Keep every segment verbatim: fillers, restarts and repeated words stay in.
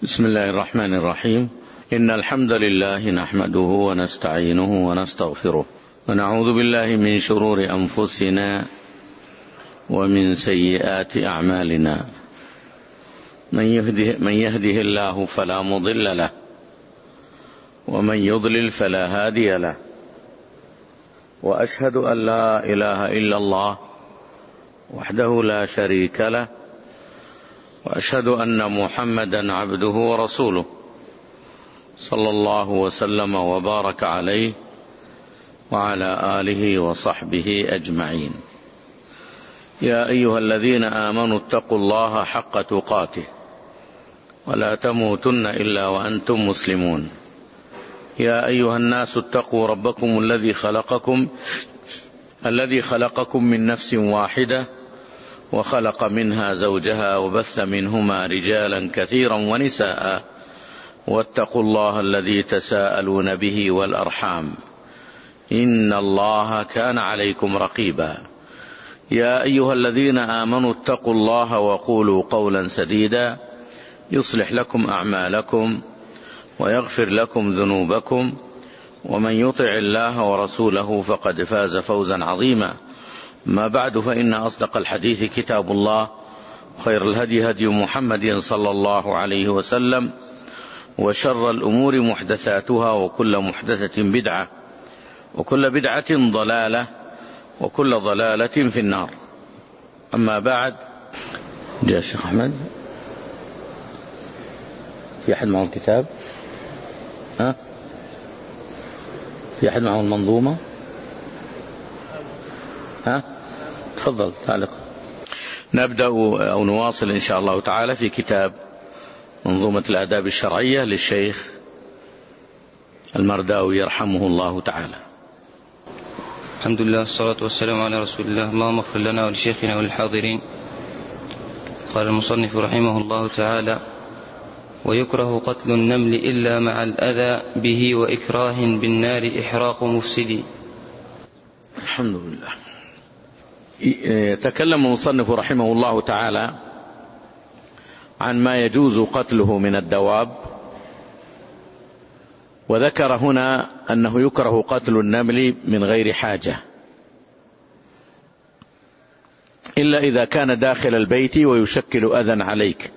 بسم الله الرحمن الرحيم. إن الحمد لله نحمده ونستعينه ونستغفره ونعوذ بالله من شرور أنفسنا ومن سيئات أعمالنا. من يهده, من يهده الله فلا مضل له ومن يضلل فلا هادي له، وأشهد أن لا إله إلا الله وحده لا شريك له، وأشهد أن محمدا عبده ورسوله صلى الله وسلم وبارك عليه وعلى آله وصحبه أجمعين. يا أيها الذين آمنوا اتقوا الله حق تقاته ولا تموتن إلا وأنتم مسلمون. يا أيها الناس اتقوا ربكم الذي خلقكم الذي خلقكم من نفس واحدة وخلق منها زوجها وبث منهما رجالا كثيرا ونساء، واتقوا الله الذي تساءلون به والأرحام إن الله كان عليكم رقيبا. يا أيها الذين آمنوا اتقوا الله وقولوا قولا سديدا يصلح لكم أعمالكم ويغفر لكم ذنوبكم، ومن يطع الله ورسوله فقد فاز فوزا عظيما. ما بعد، فإن أصدق الحديث كتاب الله، خير الهدي هدي محمد صلى الله عليه وسلم، وشر الأمور محدثاتها، وكل محدثة بدعة، وكل بدعة ضلالة، وكل ضلالة في النار. أما بعد، جاء الشيخ أحمد. في أحد معه الكتاب؟ ها؟ في أحد معه المنظومة؟ ها؟ تفضل تعلق. نبدأ أو نواصل إن شاء الله تعالى في كتاب منظومة الآداب الشرعية للشيخ المرداوي يرحمه الله تعالى. الحمد لله والصلاة والسلام على رسول الله. اللهم اغفر لنا ولشيخنا وللحاضرين. قال المصنف رحمه الله تعالى: ويكره قتل النمل إلا مع الأذى به وإكراه بالنار إحراق مفسد. الحمد لله. يتكلم المصنف رحمه الله تعالى عن ما يجوز قتله من الدواب، وذكر هنا أنه يكره قتل النمل من غير حاجة إلا إذا كان داخل البيت ويشكل أذى عليك.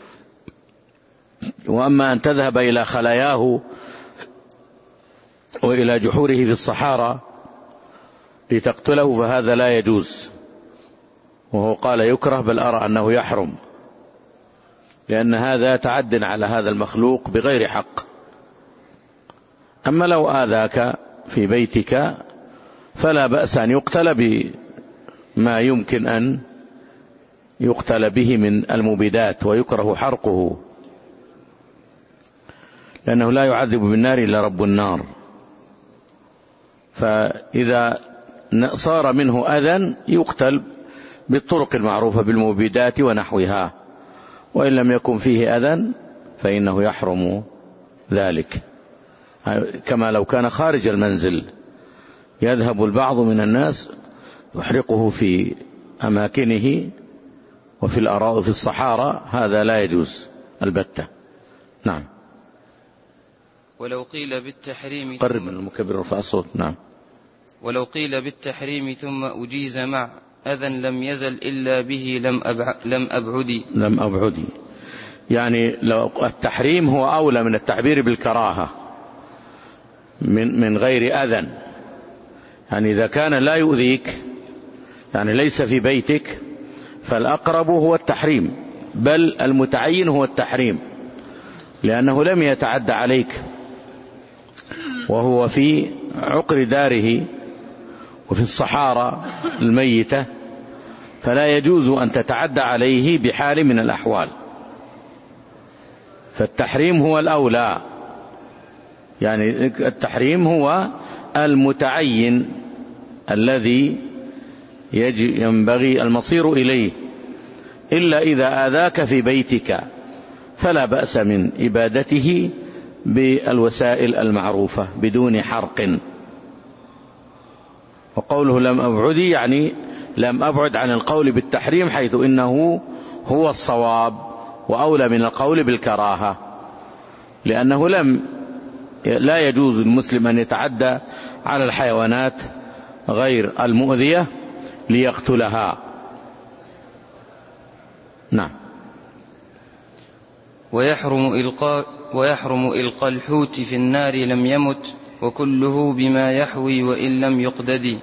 وأما أن تذهب إلى خلاياه وإلى جحوره في الصحارى لتقتله فهذا لا يجوز، وهو قال يكره، بل أرى أنه يحرم، لأن هذا تعد على هذا المخلوق بغير حق. أما لو آذاك في بيتك فلا بأس أن يقتل بما يمكن أن يقتل به من المبيدات، ويكره حرقه، لأنه لا يعذب بالنار إلا رب النار. فإذا صار منه أذى يقتل بالطرق المعروفة بالمبيدات ونحوها، وإن لم يكن فيه أذى فإنه يحرم ذلك، كما لو كان خارج المنزل يذهب البعض من الناس يحرقه في أماكنه وفي الأراضي في الصحارى، هذا لا يجوز البتة. نعم. ولو قيل بالتحريم قرب من المكبر رفع الصوت. نعم. ولو قيل بالتحريم ثم أجيز مع أذى لم يزل إلا به لم أبع لم أبعدي لم أبعدي يعني لو التحريم هو أولى من التعبير بالكراهة من من غير أذى. يعني إذا كان لا يؤذيك، يعني ليس في بيتك، فالأقرب هو التحريم، بل المتعين هو التحريم، لأنه لم يتعدى عليك وهو في عقر داره وفي الصحارى الميتة، فلا يجوز أن تتعدى عليه بحال من الأحوال. فالتحريم هو الأولى، يعني التحريم هو المتعين الذي ينبغي المصير إليه. إلا إذا آذاك في بيتك فلا بأس من إبادته بالوسائل المعروفة بدون حرق. وقوله لم أبعدي يعني لم أبعد عن القول بالتحريم، حيث إنه هو الصواب وأولى من القول بالكراهة، لأنه لم لا يجوز للمسلم أن يتعدى على الحيوانات غير المؤذية ليقتلها. نعم. ويحرم إلقاء, ويحرم إلقاء الحوت في النار لم يمت، وكله بما يحوي وإن لم يقدد.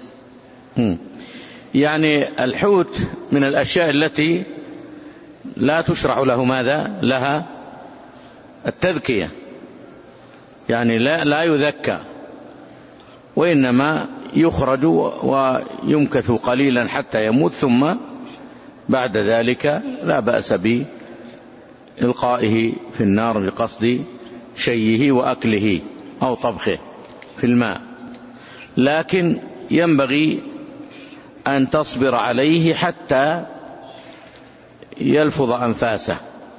يعني الحوت من الأشياء التي لا تشرع له ماذا لها التذكية، يعني لا, لا يذكى، وإنما يخرج ويمكث قليلا حتى يموت، ثم بعد ذلك لا بأس بإلقائه في النار لقصد شيه وأكله أو طبخه في الماء، لكن ينبغي أن تصبر عليه حتى يلفظ أنفاسه،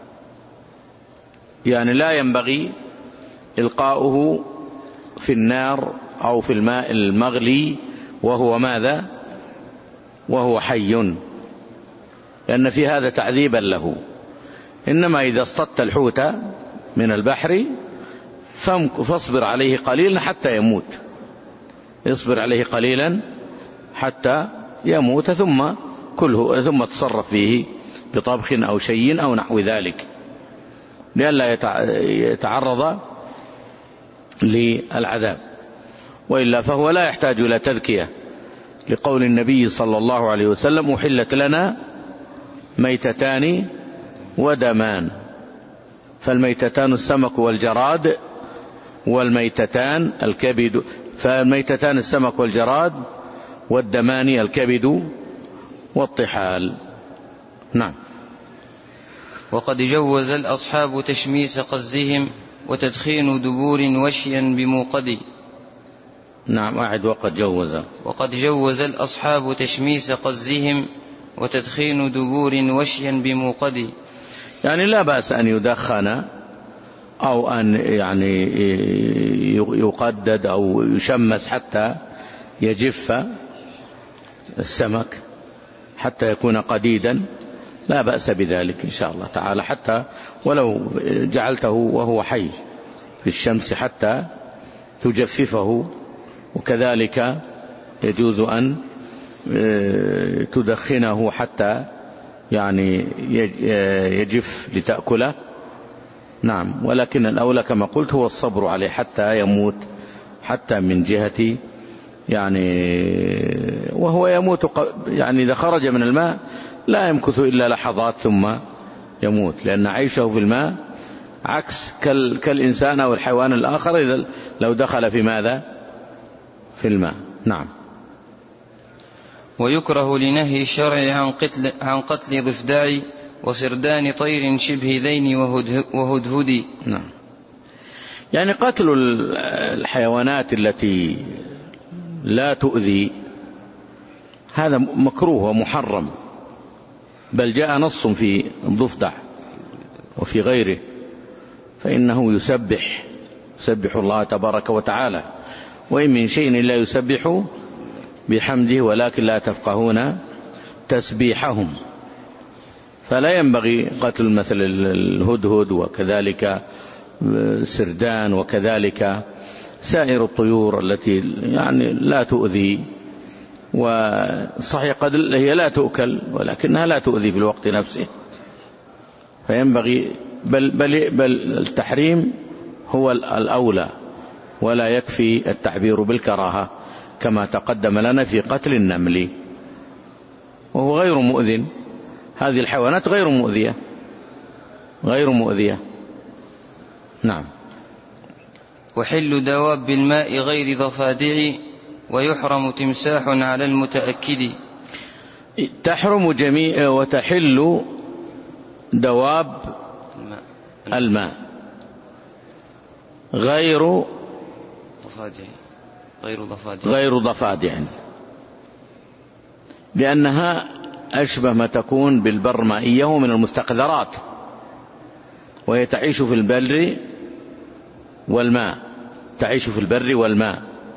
يعني لا ينبغي إلقاؤه في النار أو في الماء المغلي وهو ماذا وهو حي، لأن في هذا تعذيبا له. إنما إذا اصطدت الحوت من البحر فاصبر عليه قليلا حتى يموت، اصبر عليه قليلا حتى يموت، ثم كله، ثم تصرف فيه بطبخ أو شيء أو نحو ذلك، لئلا يتعرض للعذاب، وإلا فهو لا يحتاج إلى تذكية، لقول النبي صلى الله عليه وسلم: أحلت لنا ميتتان ودمان، فالميتتان السمك والجراد، والميتتان الكبد، فالميتتان السمك والجراد، والدمان الكبد والطحال. نعم. وقد جوز الأصحاب تشميس قزهم وتدخين دبور وشيا بموقد. نعم أعد. وقد جوز وقد جوز الأصحاب تشميس قزهم وتدخين دبور وشيا بموقد. يعني لا بأس أن يدخن أو أن يعني يقدد أو يشمس حتى يجف السمك حتى يكون قديدا، لا بأس بذلك إن شاء الله تعالى، حتى ولو جعلته وهو حي في الشمس حتى تجففه، وكذلك يجوز أن تدخنه حتى يعني يجف لتأكله. نعم. ولكن الأولى كما قلت هو الصبر عليه حتى يموت، حتى من جهة يعني وهو يموت، يعني إذا خرج من الماء لا يمكث إلا لحظات ثم يموت، لأن عيشه في الماء عكس كالإنسان أو الحيوان الآخر إذا لو دخل في ماذا في الماء. نعم. ويكره لنهي الشرع عن قتل, عن قتل ضفدع وسردان طير شبه ذين وهدهد. نعم. يعني قتل الحيوانات التي لا تؤذي هذا مكروه ومحرم، بل جاء نص في الضفدع وفي غيره فإنه يسبح يسبح الله تبارك وتعالى، وإن من شيء إلا يسبح بحمده ولكن لا تفقهون تسبيحهم. فلا ينبغي قتل مثل الهدهد وكذلك سردان وكذلك سائر الطيور التي يعني لا تؤذي، وصحيح قد هي لا تؤكل ولكنها لا تؤذي في الوقت نفسه، فينبغي بل, بل, بل التحريم هو الأولى، ولا يكفي التعبير بالكراهة كما تقدم لنا في قتل النمل، وهو غير مؤذن. هذه الحيوانات غير مؤذية غير مؤذية. نعم. وحل دواب الماء غير ضفادع ويحرم تمساح على المتأكد. تحرم جميع وتحل دواب الماء غير ضفادع غير ضفادع غير ضفادع لأنها أشبه ما تكون بالبرمائية ومن المستقذرات، وهي تعيش في البر والماء تعيش في البر والماء.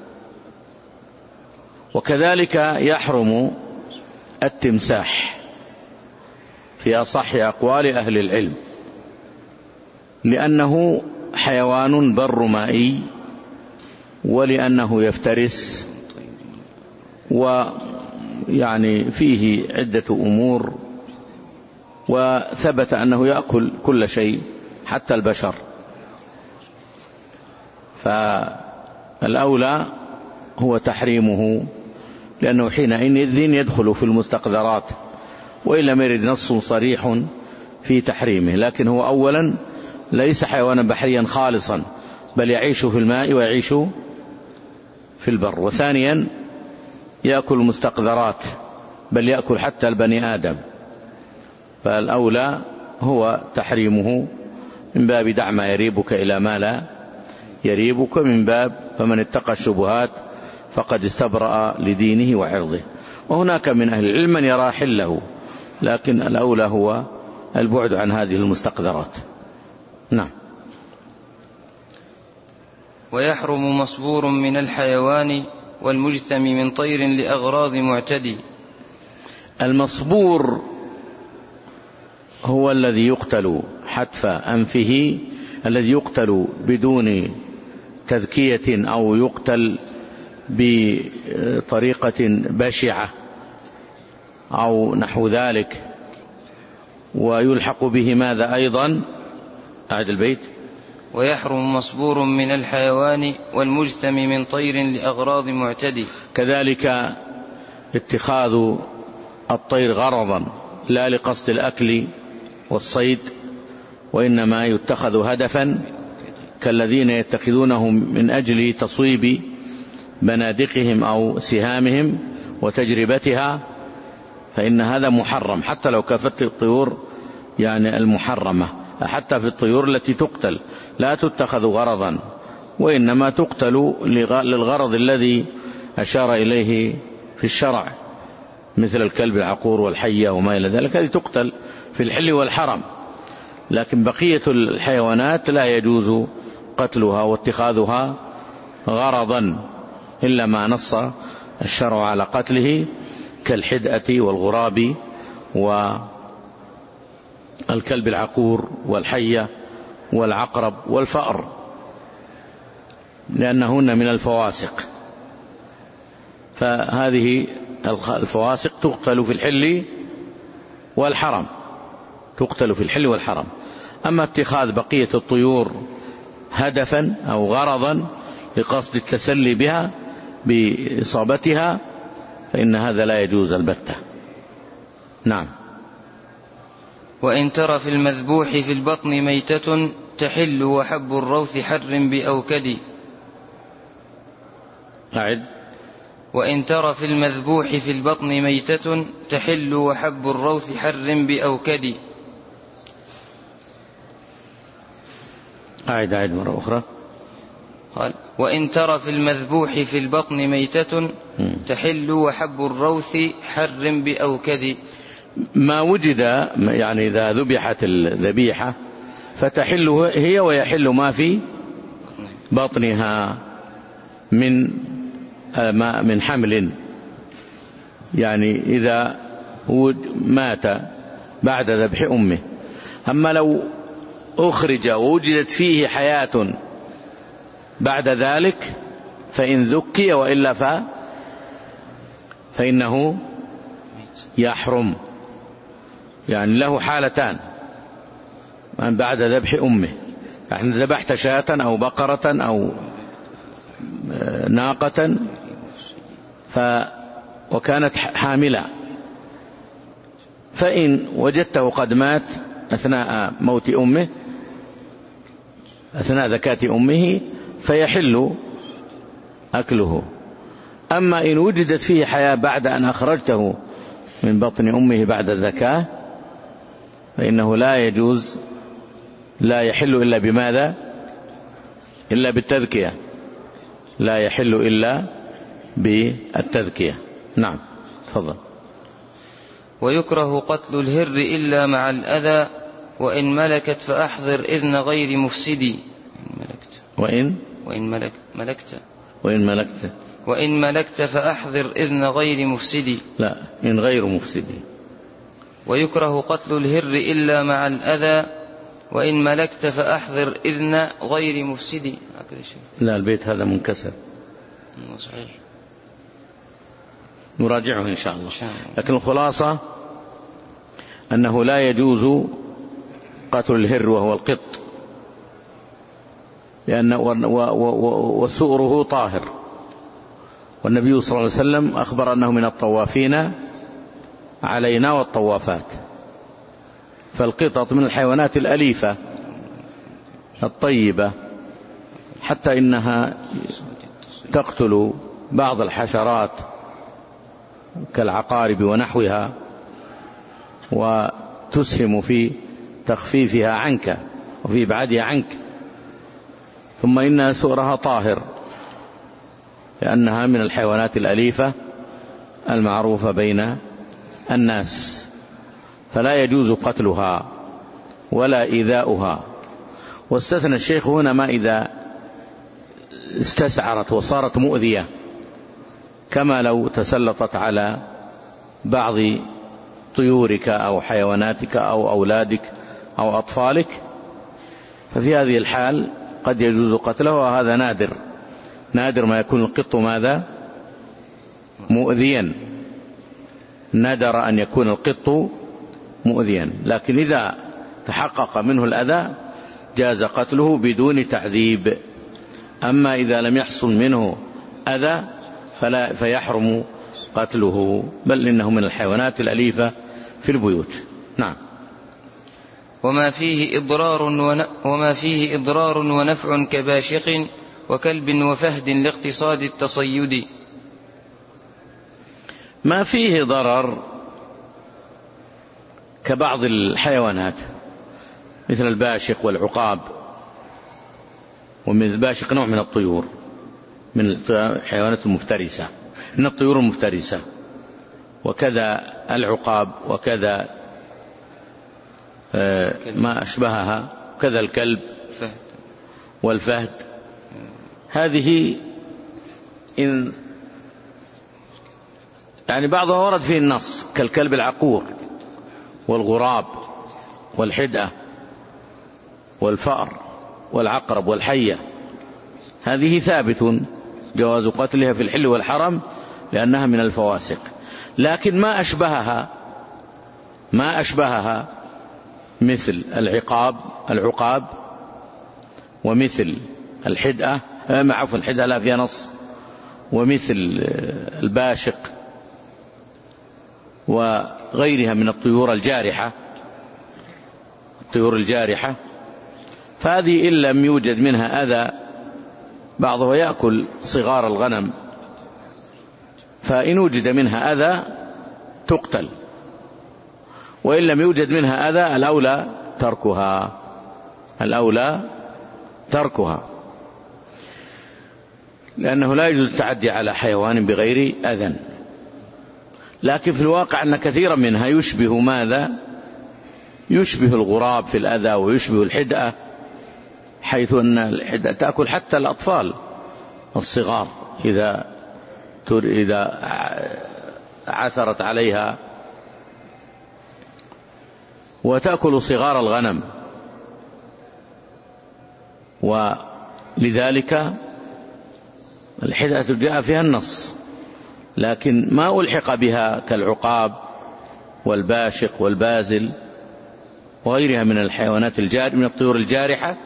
وكذلك يحرم التمساح في أصح أقوال أهل العلم، لأنه حيوان بر مائي، ولأنه يفترس ويعني فيه عدة أمور، وثبت أنه يأكل كل شيء حتى البشر، فالأولى هو تحريمه، لأنه حينئذ يدخل في المستقذرات، وإن لم يرد نص صريح في تحريمه. لكن هو أولا ليس حيوانا بحريا خالصا، بل يعيش في الماء ويعيش في البر. وثانيا يأكل المستقذرات، بل يأكل حتى البني آدم، فالأولى هو تحريمه من باب دع ما يريبك إلى ما لا يريبك، من باب فمن اتقى الشبهات فقد استبرأ لدينه وعرضه. وهناك من أهل العلم من يرى حله، لكن الأولى هو البعد عن هذه المستقذرات. نعم. ويحرم مصبور من الحيوان والمجتم من طير لأغراض معتدي. المصبور هو الذي يقتل حتف أنفه، الذي يقتل بدون تذكية أو يقتل بطريقة بشعة أو نحو ذلك، ويلحق به ماذا أيضا؟ أعد البيت. ويحرم مصبور من الحيوان والمجتم من طير لأغراض معتدي. كذلك اتخاذ الطير غرضا لا لقصد الأكل والصيد، وإنما يتخذ هدفا، كالذين يتخذونه من أجل تصويب بنادقهم أو سهامهم وتجربتها، فإن هذا محرم، حتى لو كانت الطيور يعني المحرمة، حتى في الطيور التي تقتل لا تتخذ غرضا، وإنما تقتل للغرض الذي أشار إليه في الشرع، مثل الكلب العقور والحية وما إلى ذلك، هذه تقتل في الحل والحرم. لكن بقية الحيوانات لا يجوز قتلها واتخاذها غرضا إلا ما نص الشرع على قتله، كالحدأة والغراب والكلب العقور والحية والعقرب والفأر، لأنهن من الفواسق، فهذه الفواسق تقتل في الحل والحرم، تقتل في الحل والحرم. أما اتخاذ بقية الطيور هدفا أو غرضا لقصد التسلي بها بإصابتها فإن هذا لا يجوز البتة. نعم. وإن ترى في المذبوح في البطن ميتة تحل وحب الروث حر بأوكد. أعد. وإن ترى في المذبوح في البطن ميتة تحل وحب الروث حر بأوكد. أعد أعد مرة أخرى. قال وإن ترى في المذبوح في البطن ميتة تحل وحب الروث حر بأوكد. ما وجد يعني إذا ذبحت الذبيحة فتحل هي ويحل ما في بطنها من من حمل، يعني إذا مات بعد ذبح أمه. أما لو أخرج ووجدت فيه حياة بعد ذلك فإن ذكي، وإلا ف فإنه يحرم، يعني له حالتان بعد ذبح أمه، يعني ذبحت شاة أو بقرة أو ناقة ف وكانت حاملة، فإن وجدته قد مات أثناء موت أمه، أثناء ذكاة أمه، فيحل أكله. أما إن وجدت فيه حياة بعد أن أخرجته من بطن أمه بعد الذكاة فإنه لا يجوز، لا يحل إلا بماذا؟ إلا بالتذكية، لا يحل إلا بالتذكية. نعم تفضل. ويكره قتل الهر إلا مع الأذى وإن ملكت فأحضر إذن غير مفسد. وإن وإن ملك ملكت وإن ملكت وإن ملكت فأحضر إذن غير مفسد. لا، إن غير مفسد. ويكره قتل الهر إلا مع الأذى وإن ملكت فأحضر إذن غير مفسد. لا، البيت هذا منكسر. صحيح، نراجعه إن شاء الله. لكن الخلاصة أنه لا يجوز قتل الهر وهو القط، لأن وسؤره طاهر، والنبي صلى الله عليه وسلم أخبر أنه من الطوافين علينا والطوافات. فالقطط من الحيوانات الأليفة الطيبة، حتى إنها تقتل بعض الحشرات كالعقارب ونحوها، وتسهم في تخفيفها عنك وفي إبعادها عنك. ثم إن سؤرها طاهر، لأنها من الحيوانات الأليفة المعروفة بين الناس، فلا يجوز قتلها ولا إيذاؤها. واستثنى الشيخ هنا ما إذا استسعرت وصارت مؤذية، كما لو تسلطت على بعض طيورك أو حيواناتك أو أولادك أو أطفالك، ففي هذه الحال قد يجوز قتله، وهذا نادر نادر ما يكون القط ماذا؟ مؤذيا، نادر أن يكون القط مؤذيا. لكن إذا تحقق منه الأذى جاز قتله بدون تعذيب. أما إذا لم يحصل منه أذى فلا فيحرم قتله، بل إنه من الحيوانات الأليفة في البيوت. نعم. وما فيه إضرار ون... وما فيه إضرار ونفع كباشق وكلب وفهد لاقتصاد التصيد. ما فيه ضرر كبعض الحيوانات مثل الباشق والعقاب، ومن الباشق نوع من الطيور، من الحيوانات المفترسة، من الطيور المفترسة، وكذا العقاب، وكذا ما أشبهها، وكذا الكلب والفهد. هذه إن يعني بعضها ورد فيه النص، كالكلب العقور والغراب والحدأة والفأر والعقرب والحية، هذه ثابت جواز قتلها في الحل والحرم لأنها من الفواسق. لكن ما أشبهها ما أشبهها مثل العقاب العقاب ومثل الحدأة، عفوا الحدأة لا فيها نص، ومثل الباشق وغيرها من الطيور الجارحة الطيور الجارحة فهذه إن لم يوجد منها أذى، بعضها يأكل صغار الغنم، فإن وجد منها أذى تقتل، وإن لم يوجد منها أذى الأولى تركها الأولى تركها لأنه لا يجوز التعدي على حيوان بغير أذن. لكن في الواقع أن كثيرا منها يشبه ماذا؟ يشبه الغراب في الأذى، ويشبه الحدأة، حيث أن الحدأة تأكل حتى الأطفال الصغار إذا إذا عثرت عليها، وتأكل صغار الغنم. ولذلك الحدأة جاء فيها النص، لكن ما ألحق بها كالعقاب والباشق والبازل وغيرها من الحيوانات الجار من الطيور الجارحة،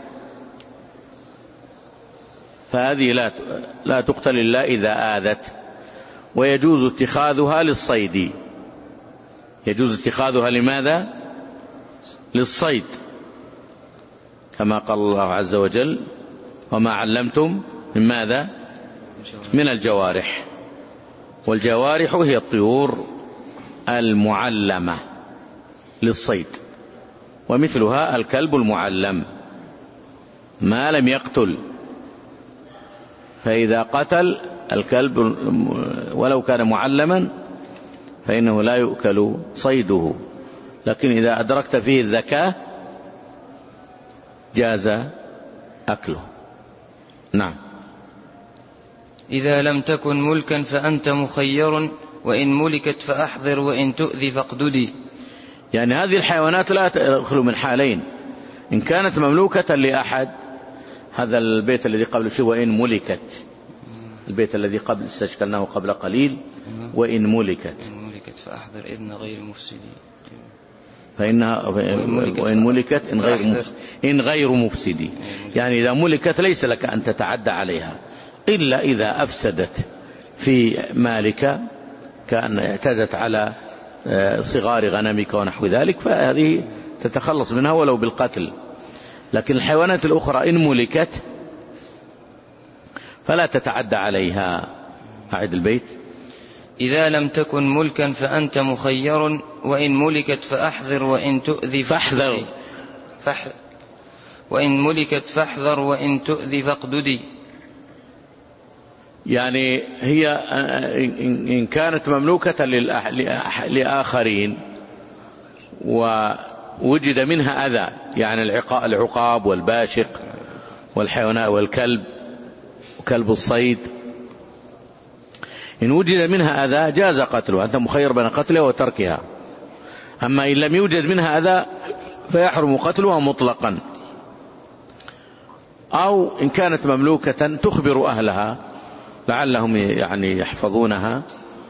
فهذه لا لا تقتل إلا إذا آذت. ويجوز اتخاذها للصيد، يجوز اتخاذها لماذا؟ للصيد، كما قال الله عز وجل: وما علمتم من ماذا؟ من الجوارح. والجوارح هي الطيور المعلمة للصيد، ومثلها الكلب المعلم ما لم يقتل، فإذا قتل الكلب ولو كان معلما فإنه لا يؤكل صيده، لكن إذا أدركت فيه الذكاء جاز أكله. نعم. إذا لم تكن ملكا فأنت مخير، وإن ملكت فأحضر، وإن تؤذي فاقددي. يعني هذه الحيوانات لا تخلو من حالين: إن كانت مملوكة لأحد، هذا البيت الذي قبل شيء وإن ملكت، البيت الذي قبل استشكلناه قبل قليل وإن ملكت إن ملكت فأحذر إذن غير مفسدين، فإنها وإن ملكت إن غير مفسد إن غير مفسدين، يعني إذا ملكت ليس لك أن تتعدى عليها إلا إذا أفسدت في مالك، كأن اعتدت على صغار غنمك ونحو ذلك، فهذه تتخلص منها ولو بالقتل. لكن الحيوانات الأخرى إن ملكت فلا تتعدى عليها. أعد البيت. إذا لم تكن ملكا فأنت مخير، وإن ملكت فأحذر وإن تؤذي فاحذر فاحذر وإن ملكت فاحذر وإن تؤذي فاقددي. يعني هي إن كانت مملوكة لآخرين ووجد منها أذى، يعني العقاب والباشق والحيوانات والكلب وكلب الصيد، إن وجد منها أذى جاز قتلها، أنت مخير بين قتلها وتركها. أما إن لم يوجد منها أذى فيحرم قتلها مطلقا. أو إن كانت مملوكة تخبر أهلها لعلهم يعني يحفظونها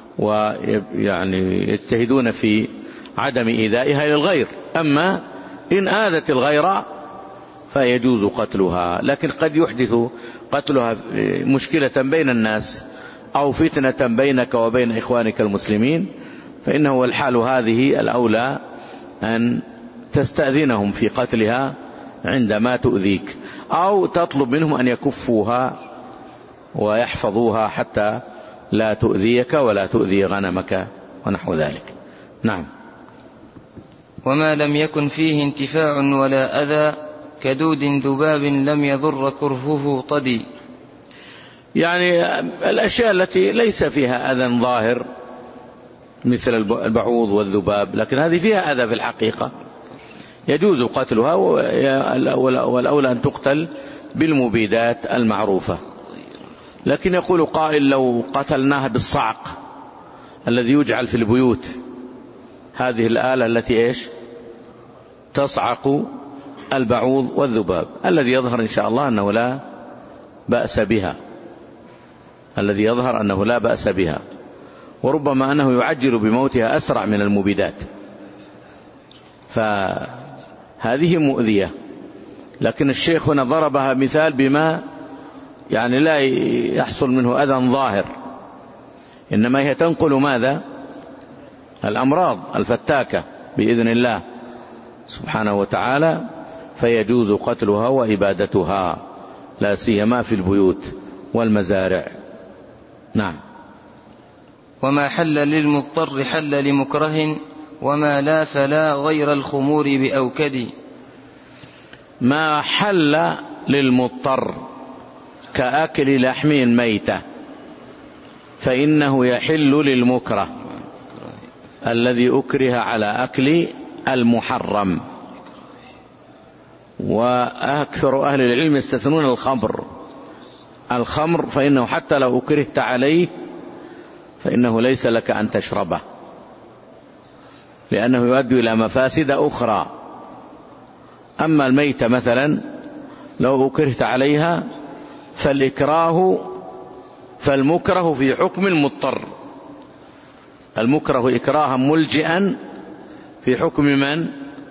ويعني يجتهدون في عدم إيذائها للغير. أما إن آذت الغير فيجوز قتلها، لكن قد يحدث قتلها مشكلة بين الناس أو فتنة بينك وبين إخوانك المسلمين، فإنه الحال هذه الأولى أن تستأذنهم في قتلها عندما تؤذيك، أو تطلب منهم أن يكفوها ويحفظوها حتى لا تؤذيك ولا تؤذي غنمك ونحو ذلك. نعم. وما لم يكن فيه انتفاع ولا أذى كدود ذباب لم يضر كرهه طدي. يعني الأشياء التي ليس فيها أذى ظاهر مثل البعوض والذباب، لكن هذه فيها أذى في الحقيقة يجوز قتلها، والأولى أن تقتل بالمبيدات المعروفة. لكن يقول قائل لو قتلناها بالصعق الذي يجعل في البيوت، هذه الآلة التي إيش تصعق البعوض والذباب، الذي يظهر إن شاء الله أنه لا بأس بها، الذي يظهر أنه لا بأس بها، وربما أنه يعجل بموتها أسرع من المبيدات، فهذه مؤذية. لكن الشيخ هنا ضربها مثال بما يعني لا يحصل منه أذى ظاهر، إنما هي تنقل ماذا؟ الأمراض الفتاكة بإذن الله سبحانه وتعالى، فيجوز قتلها وإبادتها لا سيما في البيوت والمزارع. نعم. وما حل للمضطر حل لمكره، وما لا فلا غير الخمور بأوكد. ما حل للمضطر كأكل لحم ميتة فإنه يحل للمكره الذي أكره على أكل المحرم. وأكثر أهل العلم يستثنون الخمر الخمر فإنه حتى لو أكرهت عليه فإنه ليس لك أن تشربه، لأنه يؤدي إلى مفاسد أخرى. أما الميتة مثلا لو أكرهت عليها فالإكراه فالمكره في حكم المضطر، المكره إكراها ملجئا في حكم من؟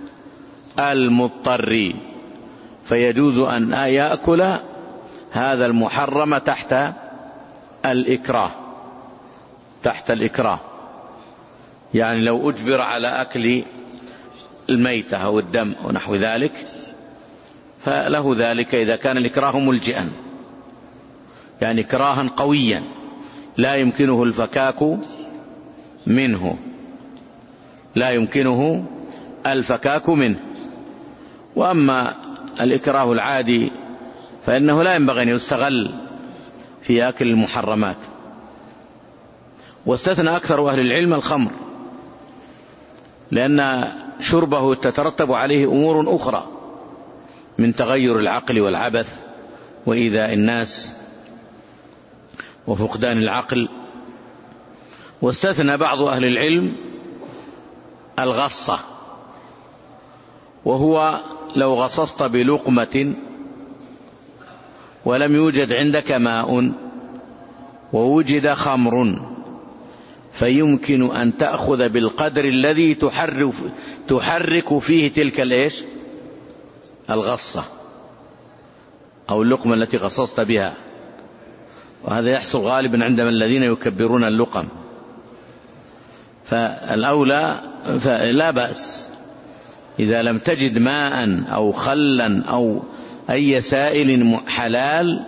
المضطر، فيجوز أن يأكل هذا المحرم تحت الإكراه تحت الإكراه يعني لو أجبر على أكل الميتة أو الدم ونحو ذلك فله ذلك إذا كان الإكراه ملجئا، يعني إكراها قويا لا يمكنه الفكاك منه لا يمكنه الفكاك منه. وأما الإكراه العادي فإنه لا ينبغي أن يستغل في أكل المحرمات. واستثنى أكثر أهل العلم الخمر، لأن شربه تترتب عليه أمور أخرى من تغير العقل والعبث وإيذاء الناس وفقدان العقل. واستثنى بعض أهل العلم الغصة، وهو لو غصصت بلقمة ولم يوجد عندك ماء ووجد خمر فيمكن أن تأخذ بالقدر الذي تحرك, تحرك فيه تلك الإيش الغصة أو اللقمة التي غصصت بها. وهذا يحصل غالبا عندما الذين يكبرون اللقم. فالأولى فلا بأس إذا لم تجد ماء أو خلا أو أي سائل حلال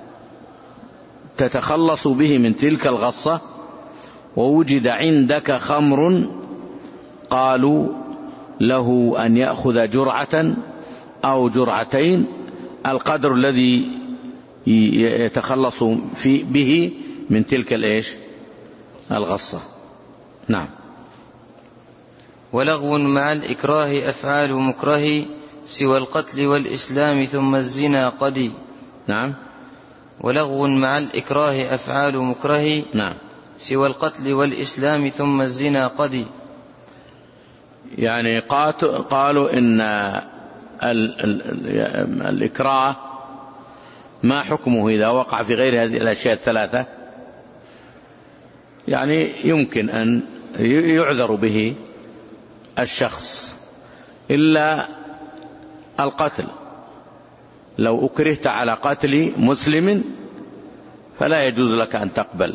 تتخلص به من تلك الغصة ووجد عندك خمر، قالوا له أن يأخذ جرعة أو جرعتين القدر الذي يتخلص في به من تلك الإيش الغصة. نعم. ولغو مع الإكراه أفعال مكره سوى القتل والإسلام ثم الزنا قد. نعم. ولغو مع الإكراه أفعال مكره نعم. سوى القتل والإسلام ثم الزنا قد. يعني قالوا إن ال ال الإكراه ما حكمه إذا وقع في غير هذه الأشياء الثلاثة؟ يعني يمكن أن يعذر به الشخص إلا القتل. لو أكرهت على قتل مسلم فلا يجوز لك أن تقبل،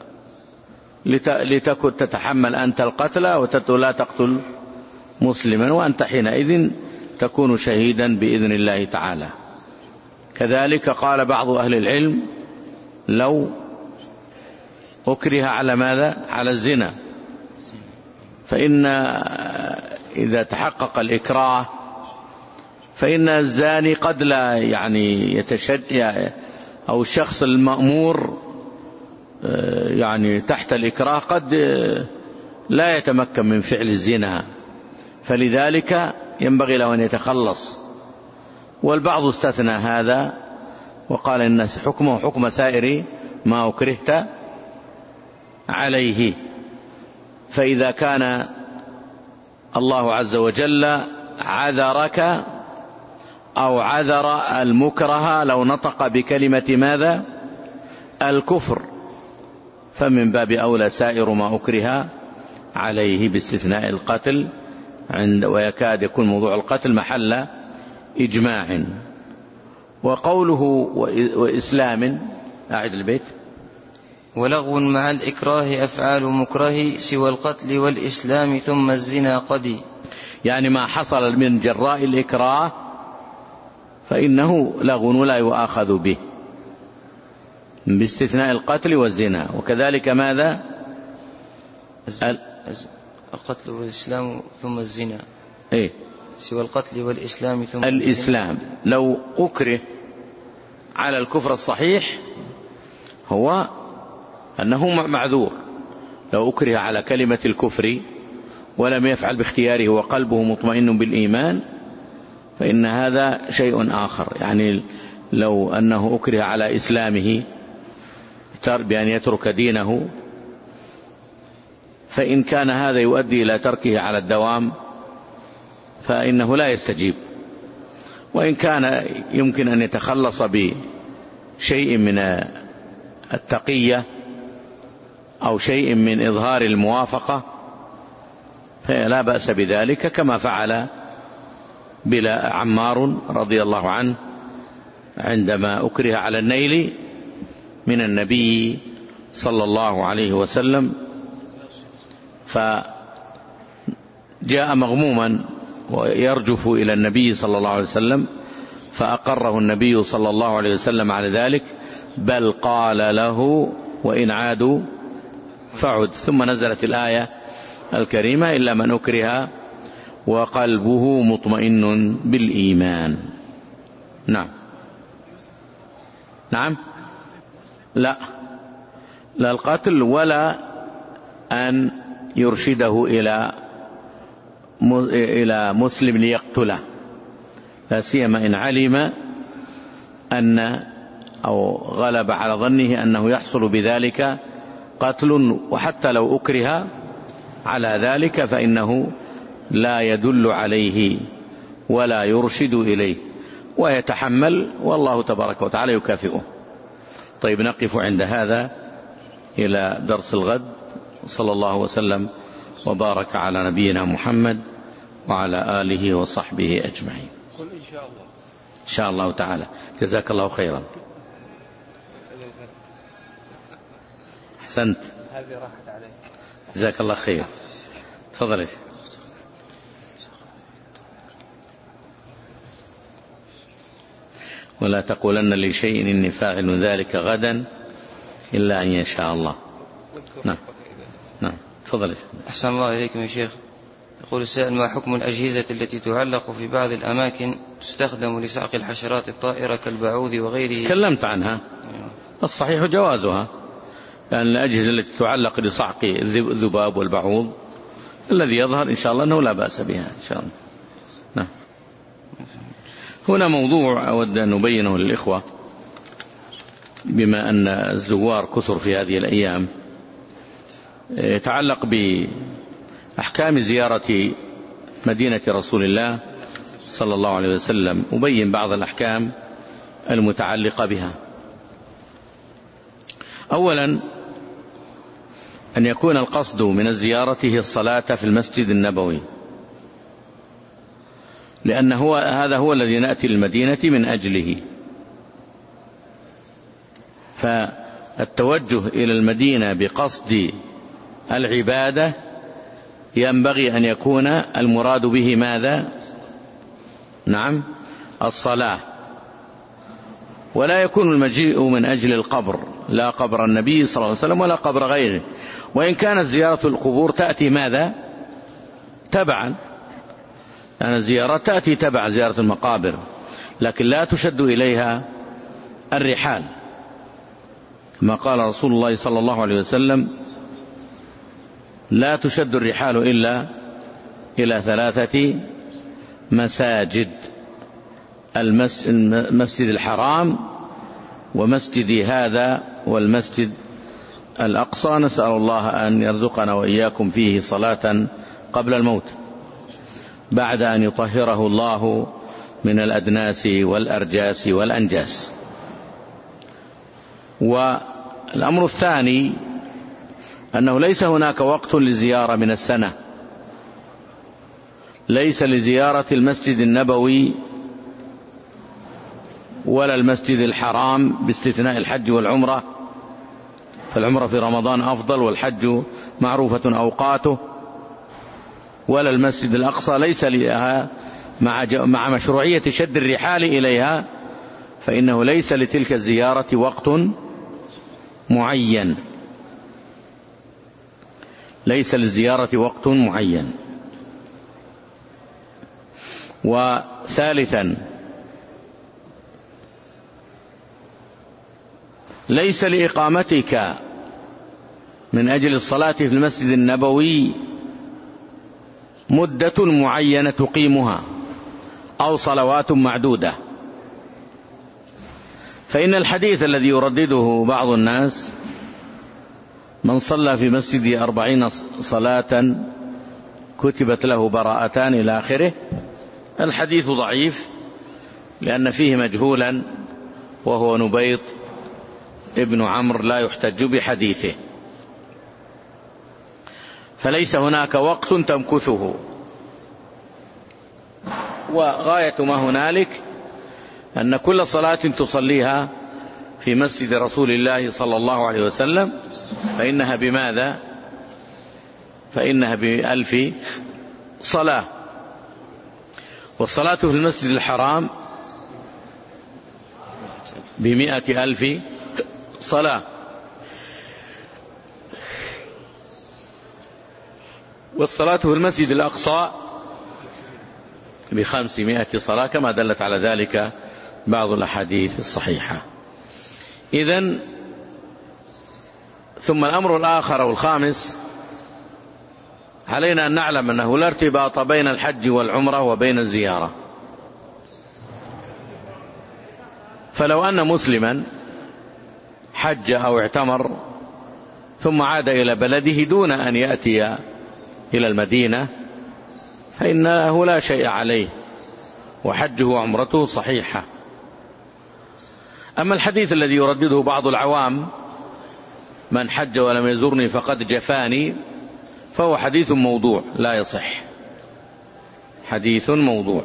لتكن تتحمل أنت القتل ولا تقتل مسلما، وأنت حينئذ تكون شهيدا بإذن الله تعالى. كذلك قال بعض أهل العلم لو أكره على ماذا؟ على الزنا، فإن إذا تحقق الإكراه فإن الزاني قد لا يعني يتشد أو الشخص المأمور يعني تحت الإكراه قد لا يتمكن من فعل الزنا، فلذلك ينبغي له أن يتخلص. والبعض استثنى هذا وقال إن حكمه حكم سائر ما أكرهت عليه. فإذا كان الله عز وجل عذرك أو عذر المكره لو نطق بكلمة ماذا؟ الكفر، فمن باب أولى سائر ما أكره عليه باستثناء القتل، عند ويكاد يكون موضوع القتل محل إجماع. وقوله وإسلام أعد البيت. ولغو مع الإكراه أفعال مكره سوى القتل والإسلام ثم الزنا قد. يعني ما حصل من جراء الإكراه فإنه لغو ولا يؤاخذ به باستثناء القتل والزنا. وكذلك ماذا؟ القتل والإسلام ثم الزنا. إيه؟ سوى القتل والإسلام ثم الإسلام. لو أكره على الكفر الصحيح هو أنه معذور. لو أكره على كلمة الكفر ولم يفعل باختياره وقلبه مطمئن بالإيمان فإن هذا شيء آخر. يعني لو أنه أكره على إسلامه بأن يترك دينه فإن كان هذا يؤدي إلى تركه على الدوام فإنه لا يستجيب. وإن كان يمكن أن يتخلص بشيء من التقية أو شيء من إظهار الموافقة فلا بأس بذلك، كما فعل بلا عمار رضي الله عنه عندما أكره على النيل من النبي صلى الله عليه وسلم، فجاء مغموما ويرجف إلى النبي صلى الله عليه وسلم فأقره النبي صلى الله عليه وسلم على ذلك، بل قال له وإن عادوا فعد. ثم نزلت الآية الكريمة إلا من أكره وقلبه مطمئن بالإيمان. نعم. نعم. لا لا القتل ولا أن يرشده إلى إلى مسلم ليقتله، لا سيما إن علم أن أو غلب على ظنه أنه يحصل بذلك قتل. وحتى لو أكره على ذلك فإنه لا يدل عليه ولا يرشد إليه ويتحمل، والله تبارك وتعالى يكافئه. طيب، نقف عند هذا إلى درس الغد. صلى الله وسلم وبارك على نبينا محمد وعلى آله وصحبه أجمعين. قل إن شاء الله. إن شاء الله تعالى. جزاك الله خيرا. أحسنت. هذه راحت عليك. جزاك الله خير. تفضل يا شيخ. ولا تقولن لشيء إني فاعل ذلك غدا إلا أن يشاء الله. نعم نعم تفضل يا شيخ. أحسن الله إليكم يا شيخ. يقول السائل: ما حكم الأجهزة التي تعلق في بعض الأماكن تستخدم لصعق الحشرات الطائرة كالبعوض وغيره؟ تكلمت عنها. الصحيح جوازها، لأن يعني الأجهزة التي تعلق لصعق الذباب والبعوض الذي يظهر إن شاء الله أنه لا بأس بها إن شاء الله. نعم. هنا موضوع أود أن نبينه للإخوة، بما أن الزوار كثر في هذه الأيام، يتعلق بأحكام زيارة مدينة رسول الله صلى الله عليه وسلم. أبين بعض الأحكام المتعلقة بها. أولا، أن يكون القصد من الزيارة هي الصلاة في المسجد النبوي، لأن هو هذا هو الذي نأتي للمدينة من أجله. فالتوجه إلى المدينة بقصد العبادة ينبغي أن يكون المراد به ماذا؟ نعم، الصلاة. ولا يكون المجيء من أجل القبر، لا قبر النبي صلى الله عليه وسلم ولا قبر غيره، وإن كانت زيارة القبور تأتي ماذا؟ تبعا، أن الزيارات تأتي تبع زيارة المقابر، لكن لا تشد إليها الرحال، ما قال رسول الله صلى الله عليه وسلم: لا تشد الرحال إلا إلى ثلاثة مساجد: المسجد الحرام، ومسجدي هذا، والمسجد الأقصى. نسأل الله أن يرزقنا وإياكم فيه صلاة قبل الموت، بعد أن يطهره الله من الأدناس والأرجاس والأنجاس. والأمر الثاني أنه ليس هناك وقت لزيارة من السنة، ليس لزيارة المسجد النبوي ولا المسجد الحرام باستثناء الحج والعمرة، فالعمرة في رمضان أفضل، والحج معروفة أوقاته، ولا المسجد الأقصى ليس لها مع مشروعية شد الرحال إليها، فإنه ليس لتلك الزيارة وقت معين، ليس للزيارة وقت معين. وثالثا، ليس لإقامتك من أجل الصلاة في المسجد النبوي مدة معينة تقيمها أو صلوات معدودة، فإن الحديث الذي يردده بعض الناس: من صلى في مسجد أربعين صلاة كتبت له براءتان إلى آخره، الحديث ضعيف، لأن فيه مجهولا وهو نبيط ابن عمرو، لا يحتج بحديثه، فليس هناك وقت تمكثه. وغاية ما هنالك أن كل صلاة تصليها في مسجد رسول الله صلى الله عليه وسلم فإنها بماذا؟ فإنها بألف صلاة. والصلاة في المسجد الحرام بمئة ألف صلاة. والصلاة في المسجد الأقصى بخمسمائة صلاة، كما دلت على ذلك بعض الأحاديث الصحيحة. إذن ثم الأمر الآخر والخامس، علينا أن نعلم أنه لا ارتباط بين الحج والعمرة وبين الزيارة. فلو أن مسلما حج أو اعتمر ثم عاد إلى بلده دون أن يأتي إلى المدينة، فإنه لا شيء عليه، وحجه وعمرته صحيحة. أما الحديث الذي يردده بعض العوام من حج ولم يزرني فقد جفاني، فهو حديث موضوع لا يصح، حديث موضوع.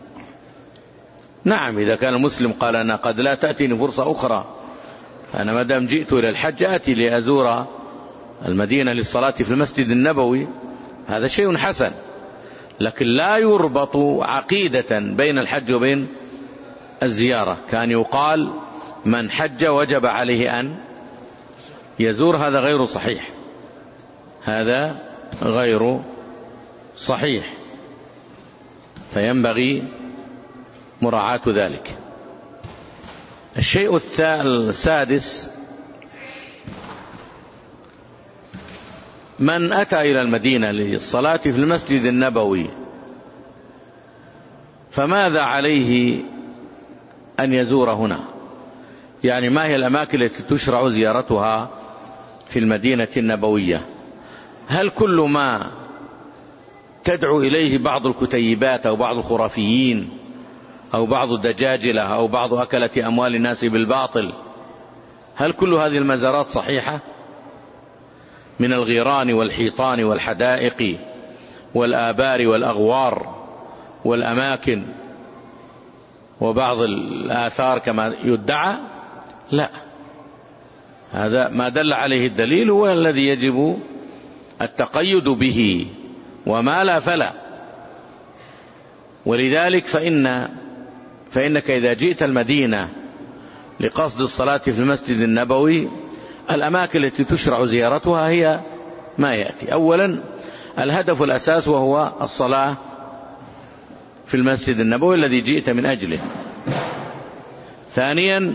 نعم إذا كان المسلم قال أنا قد لا تأتيني فرصة أخرى، فأنا ما دام جئت إلى الحج آتي لأزور المدينة للصلاة في المسجد النبوي، هذا شيء حسن، لكن لا يربط عقيدة بين الحج وبين الزيارة. كان يقال من حج وجب عليه أن يزور، هذا غير صحيح، هذا غير صحيح، فينبغي مراعاة ذلك. الشيء السادس: من أتى إلى المدينة للصلاة في المسجد النبوي فماذا عليه أن يزور هنا؟ يعني ما هي الأماكن التي تشرع زيارتها في المدينة النبوية؟ هل كل ما تدعو إليه بعض الكتيبات أو بعض الخرافيين أو بعض الدجاجلة أو بعض أكلة أموال الناس بالباطل، هل كل هذه المزارات صحيحة من الغيران والحيطان والحدائق والآبار والأغوار والأماكن وبعض الآثار كما يدعى؟ لا، هذا ما دل عليه الدليل هو الذي يجب التقيد به، وما لا فلا. ولذلك فإن فإنك إذا جئت المدينة لقصد الصلاة في المسجد النبوي، الأماكن التي تشرع زيارتها هي ما يأتي. أولا الهدف الأساس وهو الصلاة في المسجد النبوي الذي جئت من أجله. ثانيا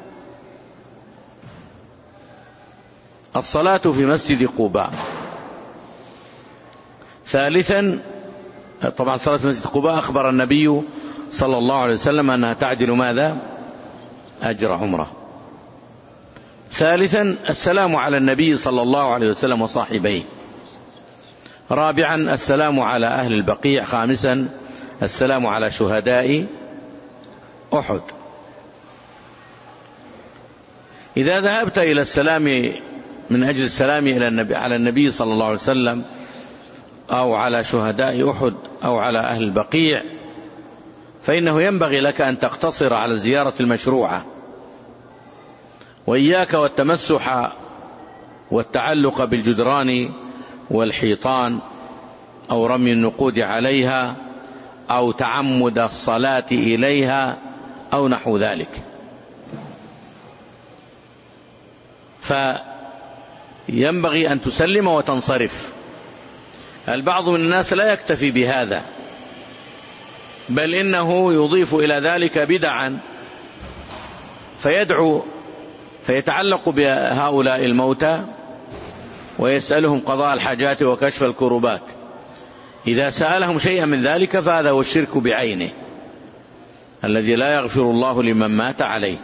الصلاة في مسجد قباء. ثالثا طبعا صلاة في مسجد قباء أخبر النبي صلى الله عليه وسلم أنها تعدل ماذا؟ أجر عمره. ثالثا السلام على النبي صلى الله عليه وسلم وصاحبيه. رابعا السلام على أهل البقيع. خامسا السلام على شهداء أحد. إذا ذهبت إلى السلام من أجل السلام إلى النبي على النبي صلى الله عليه وسلم أو على شهداء أحد أو على أهل البقيع، فإنه ينبغي لك أن تقتصر على الزيارة المشروعة، وإياك والتمسح والتعلق بالجدران والحيطان أو رمي النقود عليها أو تعمد الصلاة إليها أو نحو ذلك. فينبغي أن تسلم وتنصرف. البعض من الناس لا يكتفي بهذا، بل إنه يضيف إلى ذلك بدعا، فيدعو فيتعلق بهؤلاء الموتى ويسألهم قضاء الحاجات وكشف الكربات. إذا سألهم شيئا من ذلك فهذا هو الشرك بعينه الذي لا يغفر الله لمن مات عليه.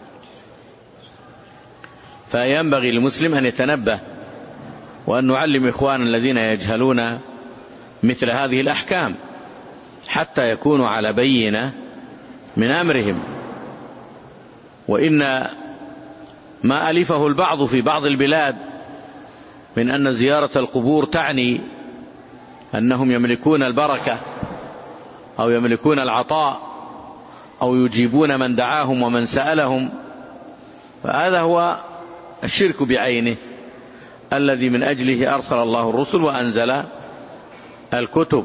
فينبغي للمسلم أن يتنبه، وأن نعلم إخوان الذين يجهلون مثل هذه الأحكام حتى يكونوا على بينة من أمرهم. وإن ما ألفه البعض في بعض البلاد من أن زيارة القبور تعني أنهم يملكون البركة أو يملكون العطاء أو يجيبون من دعاهم ومن سألهم، فهذا هو الشرك بعينه الذي من أجله أرسل الله الرسل وأنزل الكتب.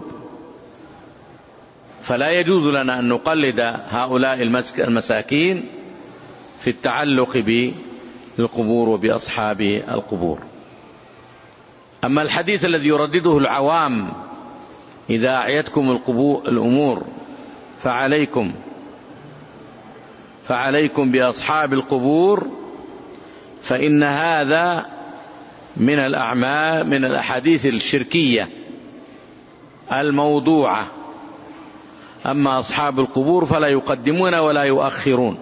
فلا يجوز لنا أن نقلد هؤلاء المساكين في التعلق بالقبور وبأصحاب القبور. أما الحديث الذي يردده العوام إذا أعيتكم الأمور فعليكم فعليكم بأصحاب القبور، فإن هذا من الأعمال من الأحاديث الشركية الموضوعة. أما أصحاب القبور فلا يقدمون ولا يؤخرون،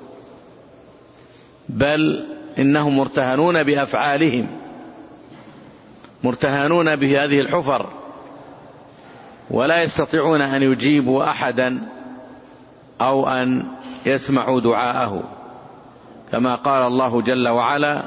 بل إنهم مرتهنون بأفعالهم، مرتهنون بهذه الحفر، ولا يستطيعون أن يجيبوا أحدا أو أن يسمعوا دعاءه، كما قال الله جل وعلا: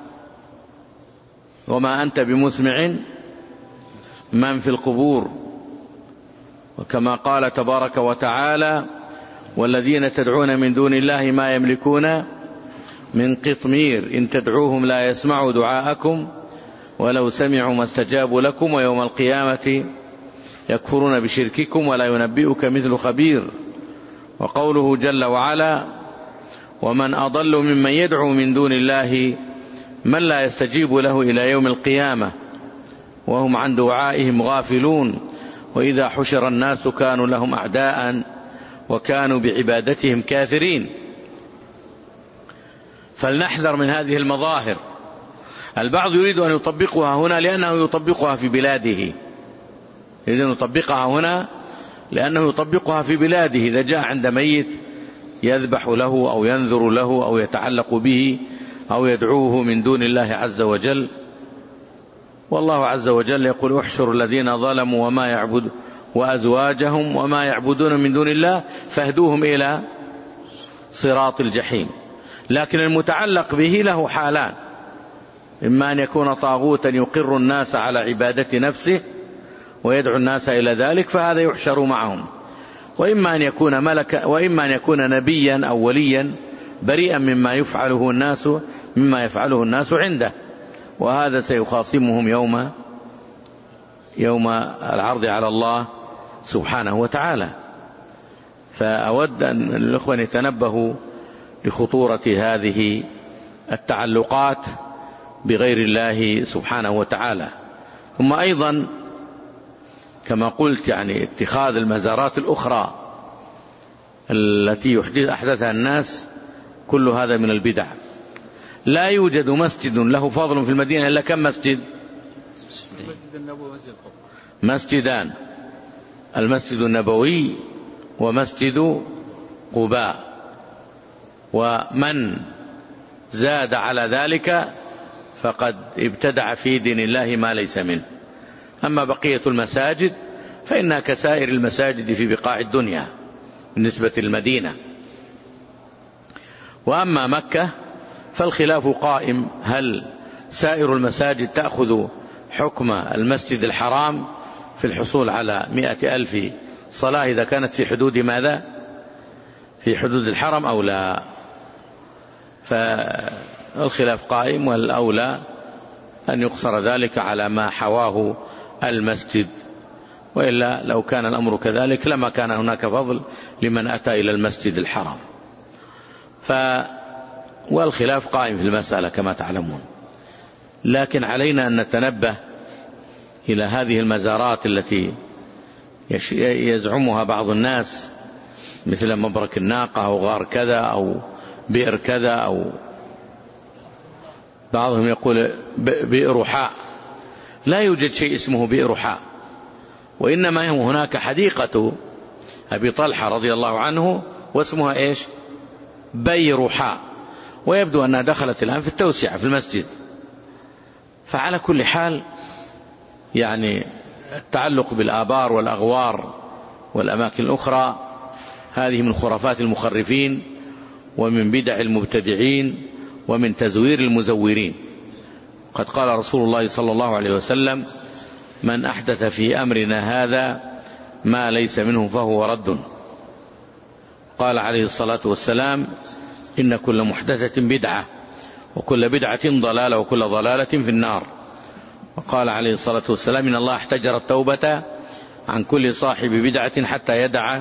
وما أنت بمسمع من في القبور. وكما قال تبارك وتعالى: والذين تدعون من دون الله ما يملكون من قطمير إن تدعوهم لا يسمعوا دعاءكم ولو سمعوا ما استجابوا لكم ويوم القيامة يكفرون بشرككم ولا ينبئك مثل خبير. وقوله جل وعلا: ومن أضل ممن يدعو من دون الله من لا يستجيب له إلى يوم القيامة وهم عن دعائهم غافلون وإذا حشر الناس كانوا لهم أعداء وكانوا بعبادتهم كافرين. فلنحذر من هذه المظاهر. البعض يريد أن يطبقها هنا لأنه يطبقها في بلاده، يريد أن يطبقها هنا لأنه يطبقها في بلاده. إذا جاء عند ميت يذبح له أو ينذر له أو يتعلق به أو يدعوه من دون الله عز وجل. والله عز وجل يقول: احشر الذين ظلموا وما يعبد وأزواجهم وما يعبدون من دون الله فاهدوهم إلى صراط الجحيم. لكن المتعلق به له حالان: إما أن يكون طاغوتا يقر الناس على عبادة نفسه ويدعو الناس إلى ذلك فهذا يحشر معهم، وإما أن يكون ملكا، وإما أن يكون نبيا أو وليا بريئا مما يفعله الناس مما يفعله الناس عنده، وهذا سيخاصمهم يوم يوم العرض على الله سبحانه وتعالى. فأود أن الإخوة يتنبهوا لخطورة هذه التعلقات بغير الله سبحانه وتعالى. ثم أيضا كما قلت يعني اتخاذ المزارات الأخرى التي أحدثها الناس كل هذا من البدع. لا يوجد مسجد له فضل في المدينة إلا كم مسجد؟ مسجدان: المسجد النبوي ومسجد قباء. ومن زاد على ذلك فقد ابتدع في دين الله ما ليس منه. أما بقية المساجد فإنها كسائر المساجد في بقاع الدنيا بالنسبة للمدينة. وأما مكة فالخلاف قائم: هل سائر المساجد تأخذ حكم المسجد الحرام في الحصول على مئة ألف صلاة إذا كانت في حدود ماذا؟ في حدود الحرم أو لا؟ فالخلاف قائم، والأولى أن يقصر ذلك على ما حواه المسجد، وإلا لو كان الأمر كذلك لما كان هناك فضل لمن أتى إلى المسجد الحرام. ف والخلاف قائم في المسألة كما تعلمون. لكن علينا أن نتنبه إلى هذه المزارات التي يزعمها بعض الناس، مثل مبرك الناقة أو غار كذا أو بئر كذا، أو بعضهم يقول بئر حاء. لا يوجد شيء اسمه بئر حاء، وإنما هناك حديقة أبي طلحة رضي الله عنه واسمها إيش؟ بئر حاء، ويبدو أنها دخلت الآن في التوسعة في المسجد. فعلى كل حال يعني التعلق بالآبار والأغوار والأماكن الأخرى هذه من خرافات المخرفين ومن بدع المبتدعين ومن تزوير المزورين. قد قال رسول الله صلى الله عليه وسلم: من أحدث في أمرنا هذا ما ليس منه فهو رد. قال عليه الصلاة والسلام: إن كل محدثة بدعة وكل بدعة ضلالة وكل ضلالة في النار. وقال عليه الصلاة والسلام: إن الله احتجر التوبة عن كل صاحب بدعة حتى يدع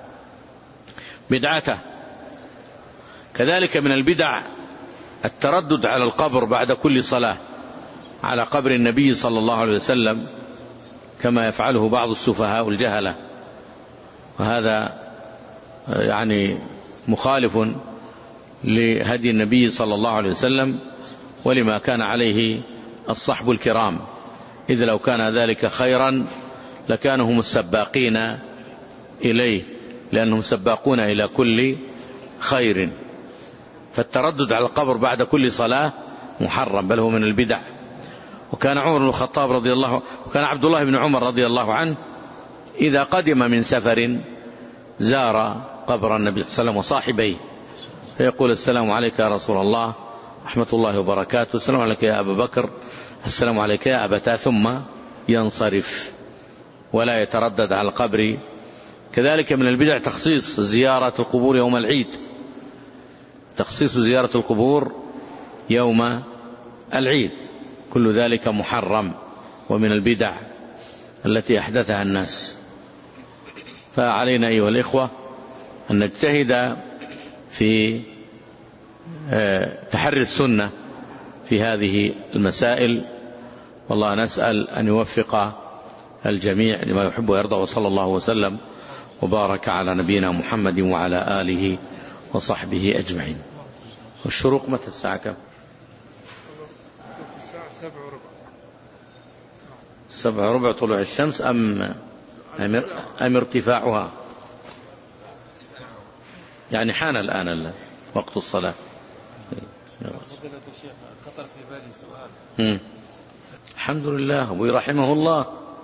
بدعته. كذلك من البدع التردد على القبر بعد كل صلاة، على قبر النبي صلى الله عليه وسلم، كما يفعله بعض السفهاء الجهلة، وهذا يعني مخالف لهدي النبي صلى الله عليه وسلم ولما كان عليه الصحب الكرام، إذ لو كان ذلك خيرا لكانوا هم السباقين إليه، لأنهم سباقون إلى كل خير. فالتردد على القبر بعد كل صلاة محرم، بل هو من البدع. وكان عمر بن الخطاب رضي الله وكان عبد الله بن عمر رضي الله عنه إذا قدم من سفر زار قبر النبي صلى الله عليه وسلم وصاحبيه، فيقول السلام عليك يا رسول الله رحمة الله وبركاته، السلام عليك يا أبا بكر، السلام عليك يا أبتاه، ثم ينصرف ولا يتردد على القبر. كذلك من البدع تخصيص زيارة القبور يوم العيد، تخصيص زيارة القبور يوم العيد، كل ذلك محرم ومن البدع التي أحدثها الناس. فعلينا أيها الإخوة أن نجتهد في تحري السنة في هذه المسائل، والله نسأل أن يوفق الجميع لما يحب ويرضى، وصلى الله وسلم وبارك على نبينا محمد وعلى آله وصحبه أجمعين. والشروق متى الساعة كم؟ الساعة سبع وربع. سبع وربع طلوع الشمس أم أم, أم ارتفاعها؟ يعني حان الآن وقت الصلاة. فضيلة الشيخ خطر في بالي سؤال. مم. الحمد لله، أبوي رحمه الله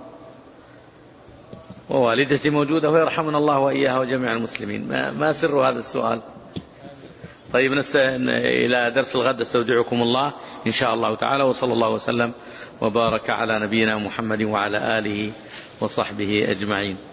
ووالدتي موجودة ويرحمنا الله وإياها وجميع المسلمين. ما, ما سر هذا السؤال؟ طيب نست... إلى درس الغد استودعكم الله إن شاء الله تعالى، وصلى الله وسلم وبارك على نبينا محمد وعلى آله وصحبه أجمعين.